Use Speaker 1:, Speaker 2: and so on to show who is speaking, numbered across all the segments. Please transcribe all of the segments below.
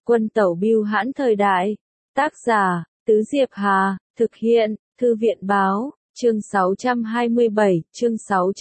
Speaker 1: Quân tẩu bưu hãn thời đại. Tác giả, Tứ Diệp Hà, thực hiện, Thư viện báo, chương 627, chương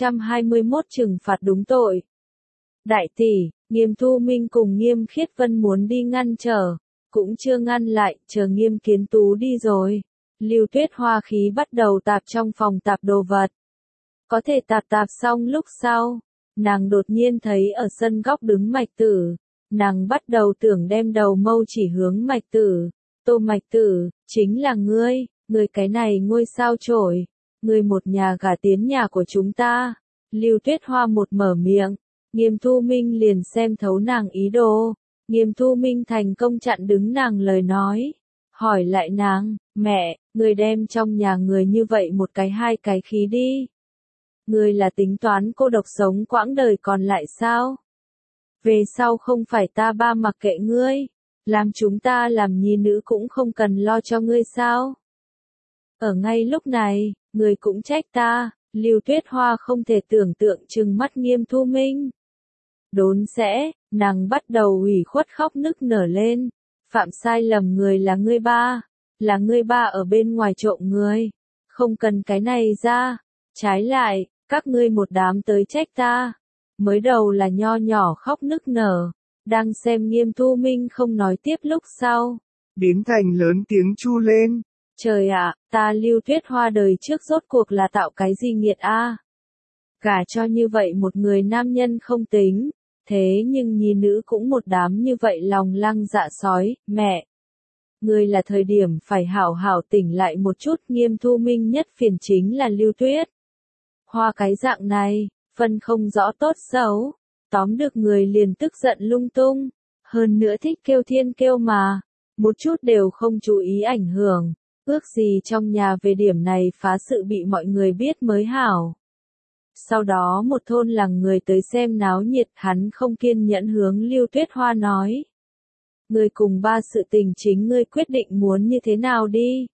Speaker 1: 621 trừng phạt đúng tội. Đại tỷ, Nghiêm Thu Minh cùng Nghiêm Khiết Vân muốn đi ngăn trở, cũng chưa ngăn lại, chờ Nghiêm Kiến Tú đi rồi. Lưu Tuyết Hoa khí bắt đầu tạp trong phòng tạp đồ vật. Có thể tạp xong lúc sau, nàng đột nhiên thấy ở sân góc đứng Mạch Tử. Nàng bắt đầu tưởng đem đầu mâu chỉ hướng Mạch Tử. Tô Mạch Tử, chính là ngươi cái này ngôi sao chổi, ngươi một nhà gả tiến nhà của chúng ta. Lưu Tuyết Hoa một mở miệng, Nghiêm Thu Minh liền xem thấu nàng ý đồ. Nghiêm Thu Minh thành công chặn đứng nàng lời nói. Hỏi lại nàng, mẹ, ngươi đem trong nhà người như vậy một cái hai cái khí đi. Ngươi là tính toán cô độc sống quãng đời còn lại sao? Về sau không phải ta ba mặc kệ ngươi, làm chúng ta làm nhi nữ cũng không cần lo cho ngươi sao? Ở ngay lúc này, ngươi cũng trách ta. Lưu Tuyết Hoa không thể tưởng tượng trừng mắt Nghiêm Thu Minh. Đốn sẽ, nàng bắt đầu ủy khuất khóc nức nở lên. Phạm sai lầm người là ngươi ba. Là ngươi ba ở bên ngoài trộm ngươi. Không cần cái này ra. Trái lại, các ngươi một đám tới trách ta. Mới đầu là nho nhỏ khóc nức nở. Đang xem Nghiêm Thu Minh không nói tiếp lúc sau.
Speaker 2: Biến thành lớn tiếng chu lên.
Speaker 1: Trời ạ, ta Lưu Tuyết Hoa đời trước rốt cuộc là tạo cái gì nghiệt a? Gả cho như vậy một người nam nhân không tính. Thế nhưng nhi nữ cũng một đám như vậy lòng lăng dạ sói, mẹ. Ngươi là thời điểm phải hảo hảo tỉnh lại một chút. Nghiêm Thu Minh nhất phiền chính là Lưu Tuyết Hoa cái dạng này, phân không rõ tốt xấu, tóm được người liền tức giận lung tung, hơn nữa thích kêu thiên kêu mà, một chút đều không chú ý ảnh hưởng, ước gì trong nhà về điểm này phá sự bị mọi người biết mới hảo. Sau đó một thôn làng người tới xem náo nhiệt, hắn không kiên nhẫn hướng Lưu Tuyết Hoa nói. Ngươi cùng ba sự tình chính ngươi quyết định muốn như thế nào đi.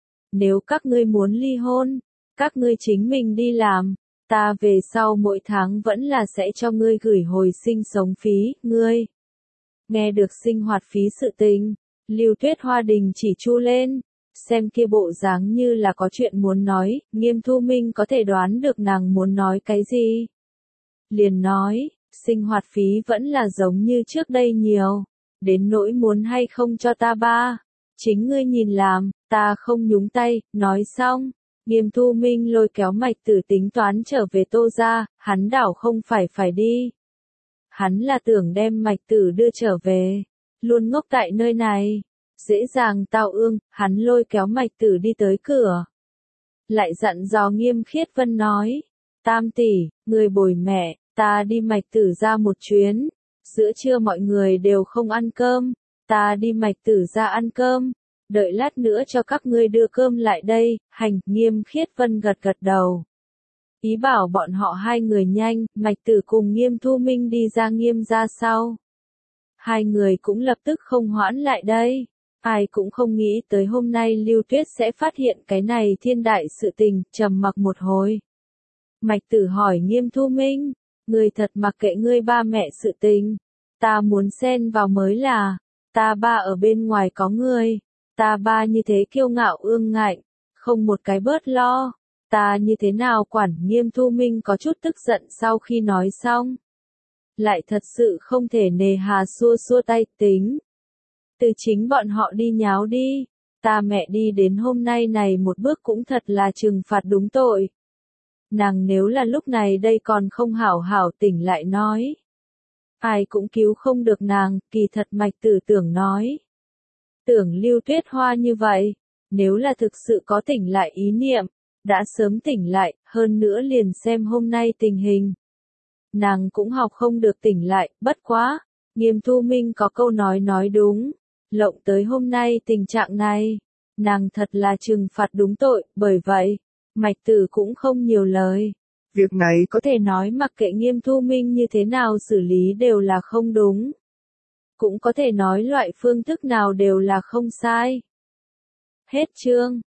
Speaker 1: Nếu các ngươi muốn ly hôn, các ngươi chính mình đi làm, ta về sau mỗi tháng vẫn là sẽ cho ngươi gửi hồi sinh sống phí, ngươi. Nghe được sinh hoạt phí sự tình, Lưu Tuyết Hoa đình chỉ chu lên, xem kia bộ dáng như là có chuyện muốn nói. Nghiêm Thu Minh có thể đoán được nàng muốn nói cái gì. Liền nói, sinh hoạt phí vẫn là giống như trước đây nhiều, đến nỗi muốn hay không cho ta ba, chính ngươi nhìn làm, ta không nhúng tay. Nói xong, Nghiêm Thu Minh lôi kéo Mạch Tử tính toán trở về Tô gia, hắn đảo không phải đi. Hắn là tưởng đem Mạch Tử đưa trở về, luôn ngốc tại nơi này, dễ dàng tao ương. Hắn lôi kéo Mạch Tử đi tới cửa, lại dặn dò Nghiêm Khiết Vân nói, tam tỷ, người bồi mẹ, ta đi Mạch Tử ra một chuyến, giữa trưa mọi người đều không ăn cơm, ta đi Mạch Tử ra ăn cơm, đợi lát nữa cho các ngươi đưa cơm lại đây. Hành. Nghiêm Khiết Vân gật đầu, ý bảo bọn họ hai người nhanh. Mạch Tử cùng Nghiêm Thu Minh đi ra Nghiêm gia sau, hai người cũng lập tức không hoãn lại đây. Ai cũng không nghĩ tới hôm nay Lưu Tuyết sẽ phát hiện cái này thiên đại sự tình. Trầm mặc một hồi, Mạch Tử hỏi Nghiêm Thu Minh, ngươi thật mặc kệ ngươi ba mẹ sự tình? Ta muốn xen vào mới là, ta ba ở bên ngoài có người, ta ba như thế kiêu ngạo ương ngạnh, không một cái bớt lo, ta như thế nào quản? Nghiêm Thu Minh có chút tức giận sau khi nói xong, lại thật sự không thể nề hà xua tay, tính từ chính bọn họ đi nháo đi, ta mẹ đi đến hôm nay này một bước cũng thật là trừng phạt đúng tội. Nàng nếu là lúc này đây còn không hảo hảo tỉnh lại nói, ai cũng cứu không được nàng. Kỳ thật Mạch Tử tưởng nói, tưởng Lưu Tuyết Hoa như vậy, nếu là thực sự có tỉnh lại ý niệm, đã sớm tỉnh lại, hơn nữa liền xem hôm nay tình hình. Nàng cũng học không được tỉnh lại. Bất quá, Nghiêm Thu Minh có câu nói đúng, lộng tới hôm nay tình trạng này, nàng thật là trừng phạt đúng tội. Bởi vậy, Mạch Tử cũng không nhiều lời.
Speaker 2: Việc này
Speaker 1: Có thể nói mặc kệ Nghiêm Thu Minh như thế nào xử lý đều là không đúng. Cũng có thể nói loại phương thức nào đều là không sai. Hết chương.